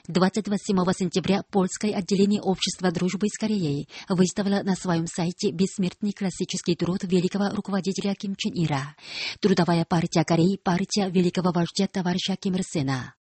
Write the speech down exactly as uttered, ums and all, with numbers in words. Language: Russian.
двадцать восьмого сентября польское отделение Общества дружбы с Кореей выставило на своем сайте бессмертный классический труд великого руководителя Ким Чен Ира. Трудовая партия Кореи — партия великого вождя товарища Ким Ир Сена.